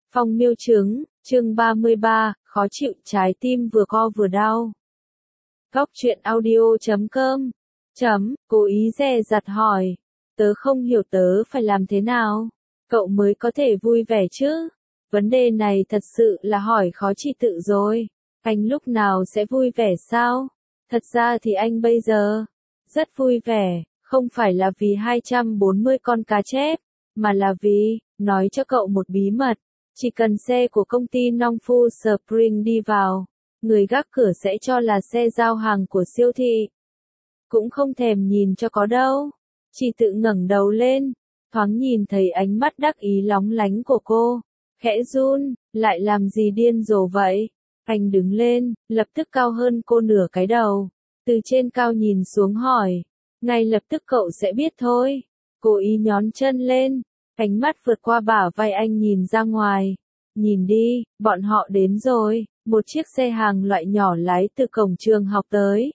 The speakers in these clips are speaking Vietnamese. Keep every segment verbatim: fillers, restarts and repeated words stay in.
Phong miêu trứng, chương ba mươi ba, khó chịu trái tim vừa co vừa đau. Góc truyện audio chấm com chấm, cố ý dè dặt hỏi. Tớ không hiểu tớ phải làm thế nào. Cậu mới có thể vui vẻ chứ. Vấn đề này thật sự là hỏi khó chị tự rồi. Anh lúc nào sẽ vui vẻ sao? Thật ra thì anh bây giờ rất vui vẻ, không phải là vì hai trăm bốn mươi con cá chép, mà là vì, nói cho cậu một bí mật. Chỉ cần xe của công ty Nongfu Spring đi vào, người gác cửa sẽ cho là xe giao hàng của siêu thị. Cũng không thèm nhìn cho có đâu. Chị tự ngẩng đầu lên, thoáng nhìn thấy ánh mắt đắc ý lóng lánh của cô. Khẽ run, lại làm gì điên rồ vậy? Anh đứng lên, lập tức cao hơn cô nửa cái đầu. Từ trên cao nhìn xuống hỏi. Ngay lập tức cậu sẽ biết thôi. Cô ý nhón chân lên. Ánh mắt vượt qua bả vai anh nhìn ra ngoài. Nhìn đi, bọn họ đến rồi. Một chiếc xe hàng loại nhỏ lái từ cổng trường học tới.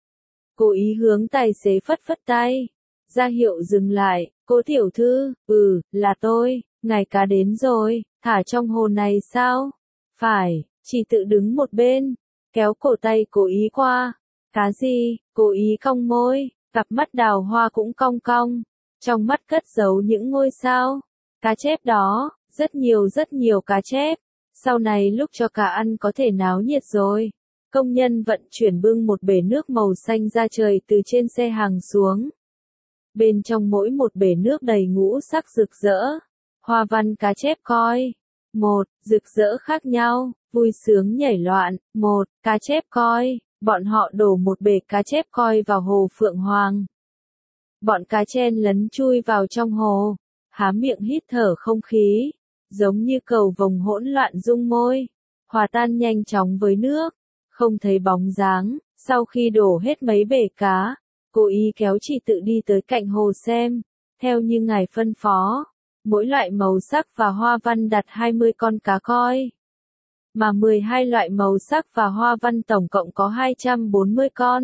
Cô ý hướng tài xế phất phất tay. Ra hiệu dừng lại. Cô tiểu thư, ừ, là tôi. Ngài cá đến rồi. Thả trong hồ này sao? Phải, chỉ tự đứng một bên. Kéo cổ tay cô ý qua. Cá gì? Cô ý cong môi. Cặp mắt đào hoa cũng cong cong. Trong mắt cất giấu những ngôi sao. Cá chép đó, rất nhiều rất nhiều cá chép. Sau này lúc cho cá ăn có thể náo nhiệt rồi. Công nhân vận chuyển bưng một bể nước màu xanh ra trời từ trên xe hàng xuống. Bên trong mỗi một bể nước đầy ngũ sắc rực rỡ. Hoa văn cá chép coi. Một, rực rỡ khác nhau, vui sướng nhảy loạn. Một, cá chép coi. Bọn họ đổ một bể cá chép coi vào hồ Phượng Hoàng. Bọn cá chen lấn chui vào trong hồ, há miệng hít thở không khí, giống như cầu vồng hỗn loạn rung môi, hòa tan nhanh chóng với nước, không thấy bóng dáng. Sau khi đổ hết mấy bể cá, cô ý kéo chị tự đi tới cạnh hồ xem, theo như ngài phân phó, mỗi loại màu sắc và hoa văn đặt hai mươi con cá coi. Mà mười hai loại màu sắc và hoa văn tổng cộng có hai trăm bốn mươi con.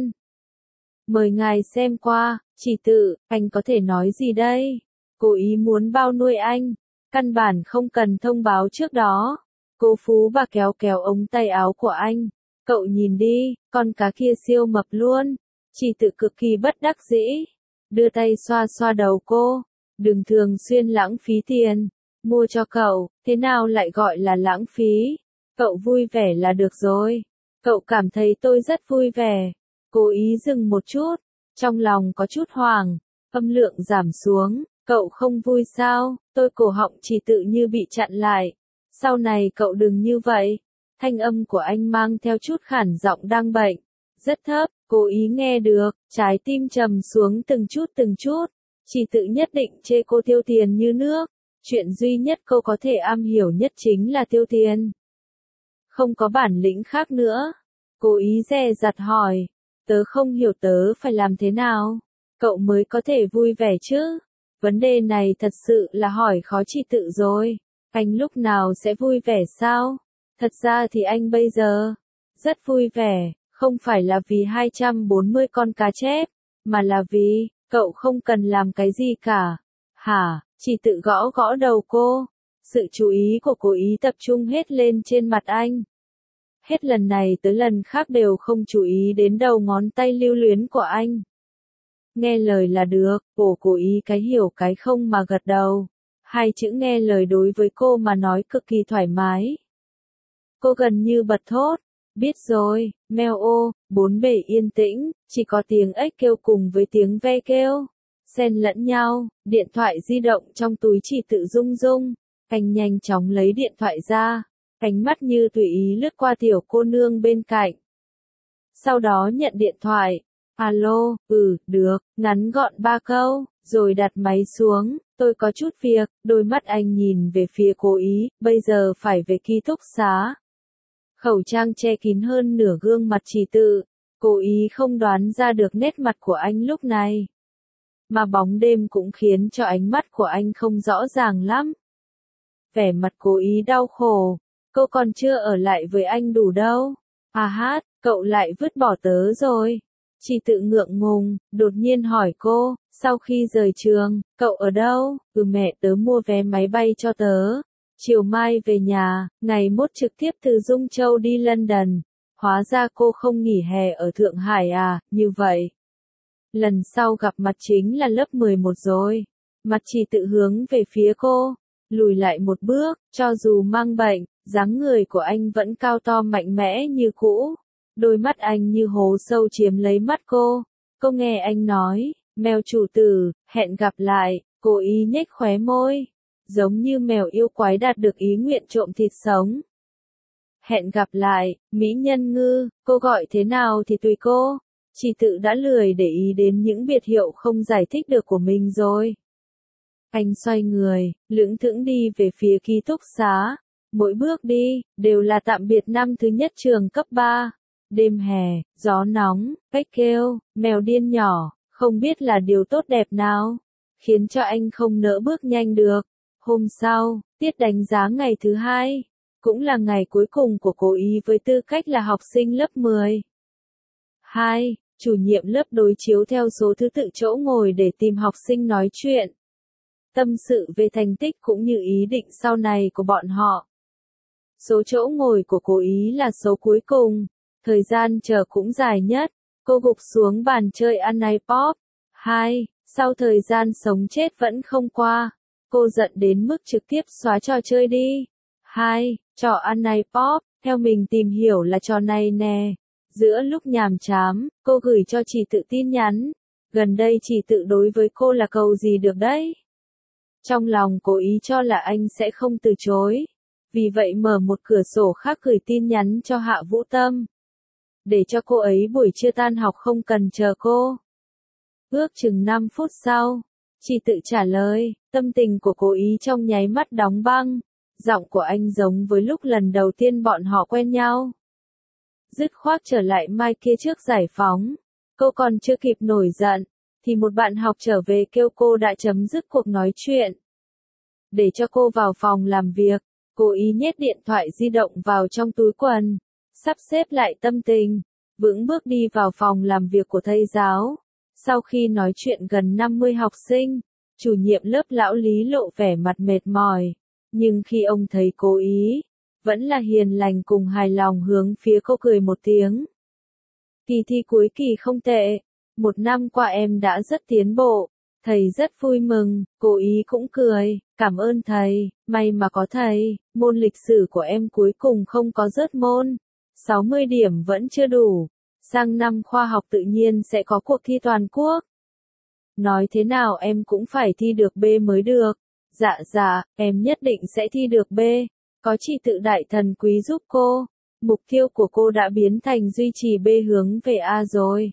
Mời ngài xem qua, chỉ tự, anh có thể nói gì đây? Cô ý muốn bao nuôi anh, căn bản không cần thông báo trước đó. Cô Phú bà kéo kéo ống tay áo của anh. Cậu nhìn đi, con cá kia siêu mập luôn. Chỉ tự cực kỳ bất đắc dĩ. Đưa tay xoa xoa đầu cô. Đừng thường xuyên lãng phí tiền. Mua cho cậu, thế nào lại gọi là lãng phí? Cậu vui vẻ là được rồi. Cậu cảm thấy tôi rất vui vẻ. Cố ý dừng một chút. Trong lòng có chút hoảng. Âm lượng giảm xuống. Cậu không vui sao? Tôi cổ họng chỉ tự như bị chặn lại. Sau này cậu đừng như vậy. Thanh âm của anh mang theo chút khản giọng đang bệnh. Rất thấp, cố ý nghe được. Trái tim trầm xuống từng chút từng chút. Chỉ tự nhất định chê cô tiêu tiền như nước. Chuyện duy nhất cô có thể am hiểu nhất chính là tiêu tiền. Không có bản lĩnh khác nữa. Cố ý dè dặt hỏi. Tớ không hiểu tớ phải làm thế nào. Cậu mới có thể vui vẻ chứ. Vấn đề này thật sự là hỏi khó chị tự rồi. Anh lúc nào sẽ vui vẻ sao? Thật ra thì anh bây giờ rất vui vẻ. Không phải là vì hai trăm bốn mươi con cá chép. Mà là vì cậu không cần làm cái gì cả. Hả? Chị tự gõ gõ đầu cô. Sự chú ý của cô ý tập trung hết lên trên mặt anh. Hết lần này tới lần khác đều không chú ý đến đầu ngón tay lưu luyến của anh. Nghe lời là được, bổ cố ý cái hiểu cái không mà gật đầu. Hai chữ nghe lời đối với cô mà nói cực kỳ thoải mái. Cô gần như bật thốt. Biết rồi, meo ô, bốn bể yên tĩnh, chỉ có tiếng ếch kêu cùng với tiếng ve kêu. Xen lẫn nhau, điện thoại di động trong túi chỉ tự rung rung. Anh nhanh chóng lấy điện thoại ra. Ánh mắt như tùy ý lướt qua tiểu cô nương bên cạnh. Sau đó nhận điện thoại. Alo, ừ, được, ngắn gọn ba câu, rồi đặt máy xuống. Tôi có chút việc. Đôi mắt anh nhìn về phía cô ý, bây giờ phải về ký túc xá. Khẩu trang che kín hơn nửa gương mặt chỉ tự. Cô ý không đoán ra được nét mặt của anh lúc này. Mà bóng đêm cũng khiến cho ánh mắt của anh không rõ ràng lắm. Vẻ mặt cố ý đau khổ. Cô còn chưa ở lại với anh đủ đâu. À hát, cậu lại vứt bỏ tớ rồi. Chị tự ngượng ngùng, đột nhiên hỏi cô, sau khi rời trường, cậu ở đâu? Ừ, mẹ tớ mua vé máy bay cho tớ. Chiều mai về nhà, ngày mốt trực tiếp từ Dung Châu đi London. Hóa ra cô không nghỉ hè ở Thượng Hải à, như vậy. Lần sau gặp mặt chính là lớp mười một rồi. Mặt Trì tự hướng về phía cô, lùi lại một bước, cho dù mang bệnh, dáng người của anh vẫn cao to mạnh mẽ như cũ. Đôi mắt anh như hố sâu chiếm lấy mắt cô. Cô nghe anh nói, mèo chủ tử, hẹn gặp lại, cố ý nhếch khóe môi. Giống như mèo yêu quái đạt được ý nguyện trộm thịt sống. Hẹn gặp lại, mỹ nhân ngư, cô gọi thế nào thì tùy cô. Chỉ tự đã lười để ý đến những biệt hiệu không giải thích được của mình rồi. Anh xoay người, lững thững đi về phía ký túc xá. Mỗi bước đi, đều là tạm biệt năm thứ nhất trường cấp ba. Đêm hè, gió nóng, cách kêu, mèo điên nhỏ, không biết là điều tốt đẹp nào. Khiến cho anh không nỡ bước nhanh được. Hôm sau, tiết đánh giá ngày thứ hai. Cũng là ngày cuối cùng của cô ý với tư cách là học sinh lớp mười. hai. Chủ nhiệm lớp đối chiếu theo số thứ tự chỗ ngồi để tìm học sinh nói chuyện. Tâm sự về thành tích cũng như ý định sau này của bọn họ. Số chỗ ngồi của cô ý là số cuối cùng. Thời gian chờ cũng dài nhất. Cô gục xuống bàn chơi ăn iPod. hai. Sau thời gian sống chết vẫn không qua. Cô giận đến mức trực tiếp xóa trò chơi đi. hai. Trò ăn iPod, theo mình tìm hiểu là trò này nè. Giữa lúc nhàm chán, cô gửi cho Trì tự tin nhắn. Gần đây Trì tự đối với cô là cầu gì được đấy. Trong lòng cố ý cho là anh sẽ không từ chối. Vì vậy mở một cửa sổ khác gửi tin nhắn cho Hạ Vũ Tâm. Để cho cô ấy buổi trưa tan học không cần chờ cô. Ước chừng năm phút sau, Trì tự trả lời, tâm tình của cô ý trong nháy mắt đóng băng. Giọng của anh giống với lúc lần đầu tiên bọn họ quen nhau. Dứt khoát trở lại mai kia trước giải phóng. Cô còn chưa kịp nổi giận, thì một bạn học trở về kêu cô đã chấm dứt cuộc nói chuyện. Để cho cô vào phòng làm việc, cô ý nhét điện thoại di động vào trong túi quần. Sắp xếp lại tâm tình, vững bước đi vào phòng làm việc của thầy giáo. Sau khi nói chuyện gần năm mươi học sinh, chủ nhiệm lớp lão Lý lộ vẻ mặt mệt mỏi. Nhưng khi ông thấy cô ý, vẫn là hiền lành cùng hài lòng hướng phía cô cười một tiếng. Kỳ thi cuối kỳ không tệ, một năm qua em đã rất tiến bộ, thầy rất vui mừng, cô ý cũng cười, cảm ơn thầy, may mà có thầy, môn lịch sử của em cuối cùng không có rớt môn, sáu mươi điểm vẫn chưa đủ, sang năm khoa học tự nhiên sẽ có cuộc thi toàn quốc. Nói thế nào em cũng phải thi được B mới được. Dạ dạ, em nhất định sẽ thi được B. Có Trì tự đại thần quý giúp cô. Mục tiêu của cô đã biến thành duy trì B hướng về A rồi.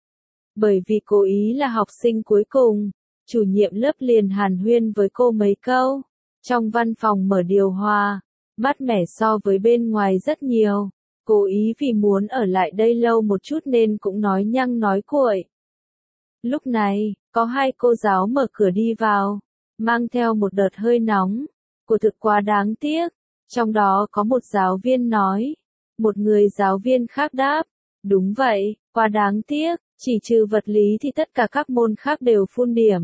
Bởi vì cô ý là học sinh cuối cùng, chủ nhiệm lớp liền hàn huyên với cô mấy câu. Trong văn phòng mở điều hòa, mát mẻ so với bên ngoài rất nhiều. Cô ý vì muốn ở lại đây lâu một chút nên cũng nói nhăng nói cuội. Lúc này, có hai cô giáo mở cửa đi vào. Mang theo một đợt hơi nóng, của thực quá đáng tiếc, trong đó có một giáo viên nói, một người giáo viên khác đáp, đúng vậy, quá đáng tiếc, chỉ trừ vật lý thì tất cả các môn khác đều phun điểm.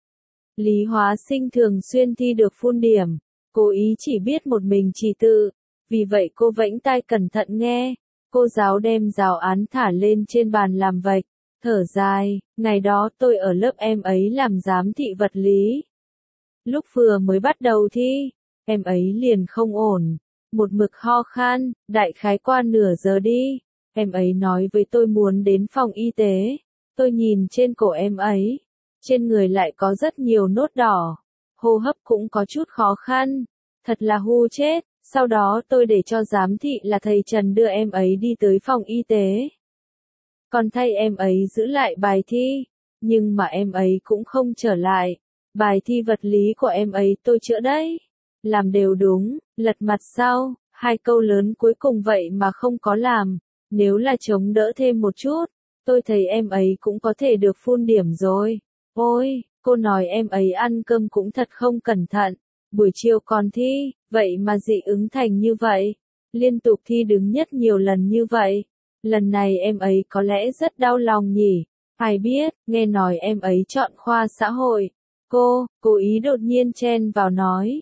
Lý hóa sinh thường xuyên thi được phun điểm, cô ý chỉ biết một mình Trì tự, vì vậy cô vẫy tai cẩn thận nghe, cô giáo đem giáo án thả lên trên bàn làm vạch, thở dài, ngày đó tôi ở lớp em ấy làm giám thị vật lý. Lúc vừa mới bắt đầu thi, em ấy liền không ổn, một mực ho khan, đại khái qua nửa giờ đi, em ấy nói với tôi muốn đến phòng y tế, tôi nhìn trên cổ em ấy, trên người lại có rất nhiều nốt đỏ, hô hấp cũng có chút khó khăn, thật là hu chết, sau đó tôi để cho giám thị là thầy Trần đưa em ấy đi tới phòng y tế. Còn thay em ấy giữ lại bài thi, nhưng mà em ấy cũng không trở lại. Bài thi vật lý của em ấy tôi chữa đấy. Làm đều đúng, lật mặt sau, hai câu lớn cuối cùng vậy mà không có làm. Nếu là chống đỡ thêm một chút, tôi thấy em ấy cũng có thể được phun điểm rồi. Ôi, cô nói em ấy ăn cơm cũng thật không cẩn thận. Buổi chiều còn thi, vậy mà dị ứng thành như vậy. Liên tục thi đứng nhất nhiều lần như vậy. Lần này em ấy có lẽ rất đau lòng nhỉ. Ai biết, nghe nói em ấy chọn khoa xã hội. Cô, cố ý đột nhiên chen vào nói.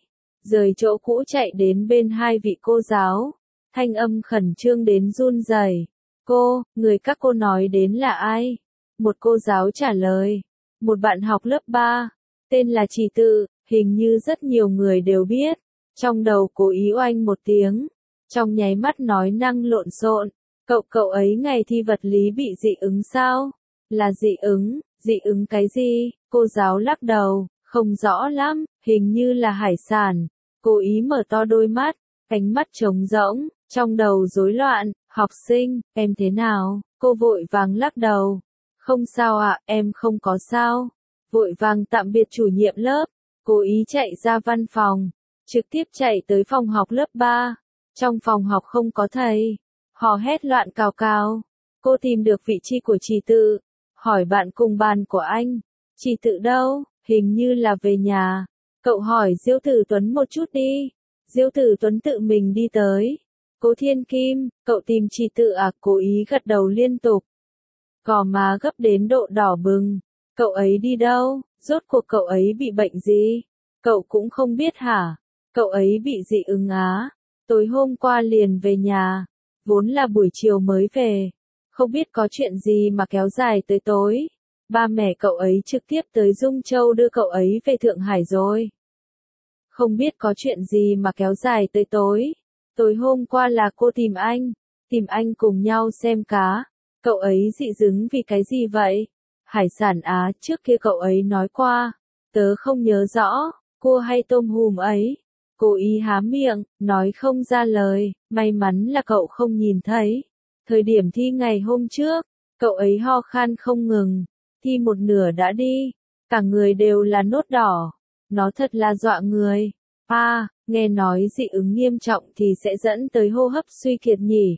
rời chỗ cũ chạy đến bên hai vị cô giáo, thanh âm khẩn trương đến run rẩy. Cô, người các cô nói đến là ai? Một cô giáo trả lời. Một bạn học lớp ba, tên là Trì Tự, hình như rất nhiều người đều biết. Trong đầu cố ý oanh một tiếng, trong nháy mắt nói năng lộn xộn. Cậu cậu ấy ngày thi vật lý bị dị ứng sao? Là dị ứng, dị ứng cái gì? Cô giáo lắc đầu, không rõ lắm, hình như là hải sản. Cố ý mở to đôi mắt, ánh mắt trống rỗng, trong đầu rối loạn. Học sinh, em thế nào? Cô vội vàng lắc đầu. Không sao ạ, em không có sao. Vội vàng tạm biệt chủ nhiệm lớp, cố ý chạy ra văn phòng, trực tiếp chạy tới phòng học lớp ba. Trong phòng học không có thầy, hò hét loạn cào cào. Cô tìm được vị trí của Trì Tự, hỏi bạn cùng bàn của anh. Trì Tự đâu? Hình như là về nhà. Cậu hỏi Diêu Tử Tuấn một chút đi. Diêu Tử Tuấn tự mình đi tới. Cố Thiên Kim, cậu tìm Trì Tự à? Cố ý gật đầu liên tục. Gò má gấp đến độ đỏ bừng. Cậu ấy đi đâu? Rốt cuộc cậu ấy bị bệnh gì? Cậu cũng không biết hả? Cậu ấy bị dị ứng á. Tối hôm qua liền về nhà. Vốn là buổi chiều mới về. Không biết có chuyện gì mà kéo dài tới tối. Ba mẹ cậu ấy trực tiếp tới Dung Châu đưa cậu ấy về Thượng Hải rồi. Không biết có chuyện gì mà kéo dài tới tối. Tối hôm qua là cô tìm anh. Tìm anh cùng nhau xem cá. Cậu ấy dị ứng vì cái gì vậy? Hải sản á, trước kia cậu ấy nói qua. Tớ không nhớ rõ, cua hay tôm hùm ấy. Cố ý há miệng, nói không ra lời, may mắn là cậu không nhìn thấy. Thời điểm thi ngày hôm trước, cậu ấy ho khan không ngừng. Thi một nửa đã đi, cả người đều là nốt đỏ. Nó thật là dọa người. À, nghe nói dị ứng nghiêm trọng thì sẽ dẫn tới hô hấp suy kiệt nhỉ.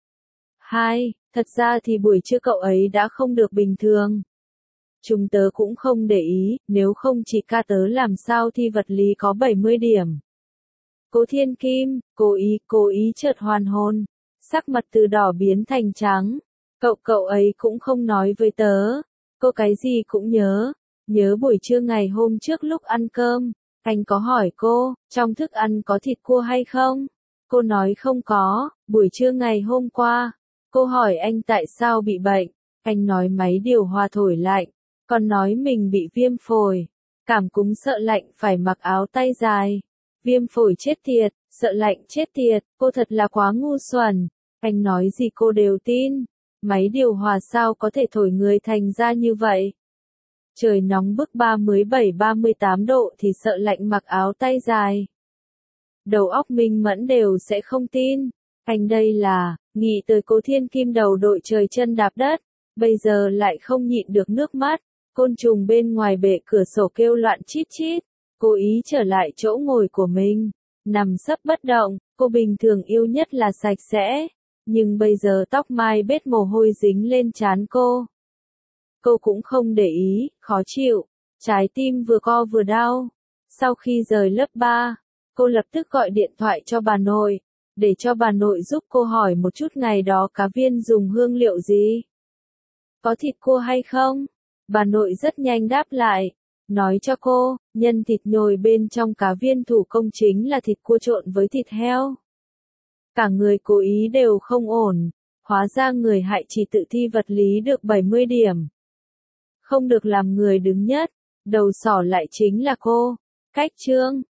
Hai, thật ra thì buổi trưa cậu ấy đã không được bình thường. Chúng tớ cũng không để ý, nếu không chỉ ca tớ làm sao thi vật lý có bảy mươi điểm. Cố Thiên Kim, cố ý, cố ý chợt hoàn hồn. Sắc mặt từ đỏ biến thành trắng. Cậu cậu ấy cũng không nói với tớ. Cô cái gì cũng nhớ. Nhớ buổi trưa ngày hôm trước lúc ăn cơm, anh có hỏi cô, trong thức ăn có thịt cua hay không? Cô nói không có. Buổi trưa ngày hôm qua, cô hỏi anh tại sao bị bệnh. Anh nói máy điều hòa thổi lạnh, còn nói mình bị viêm phổi. Cảm cúm sợ lạnh phải mặc áo tay dài. Viêm phổi chết tiệt, sợ lạnh chết tiệt, cô thật là quá ngu xuẩn. Anh nói gì cô đều tin. Máy điều hòa sao có thể thổi người thành ra như vậy? Trời nóng bức ba mươi bảy ba mươi tám độ thì sợ lạnh mặc áo tay dài. Đầu óc minh mẫn đều sẽ không tin. Anh đây là, nghĩ tới Cố Thiên Kim đầu đội trời chân đạp đất, bây giờ lại không nhịn được nước mắt. Côn trùng bên ngoài bệ cửa sổ kêu loạn chít chít. Cố ý trở lại chỗ ngồi của mình, nằm sấp bất động. Cô bình thường yêu nhất là sạch sẽ, nhưng bây giờ tóc mai bết mồ hôi dính lên trán cô. Cô cũng không để ý, khó chịu, trái tim vừa co vừa đau. Sau khi rời lớp ba, cô lập tức gọi điện thoại cho bà nội, để cho bà nội giúp cô hỏi một chút ngày đó cá viên dùng hương liệu gì. Có thịt cua hay không? Bà nội rất nhanh đáp lại, nói cho cô, nhân thịt nhồi bên trong cá viên thủ công chính là thịt cua trộn với thịt heo. Cả người cố ý đều không ổn, hóa ra người hại Trì Tự thi vật lý được bảy mươi điểm. Không được làm người đứng nhất, đầu sỏ lại chính là cô. Cách chương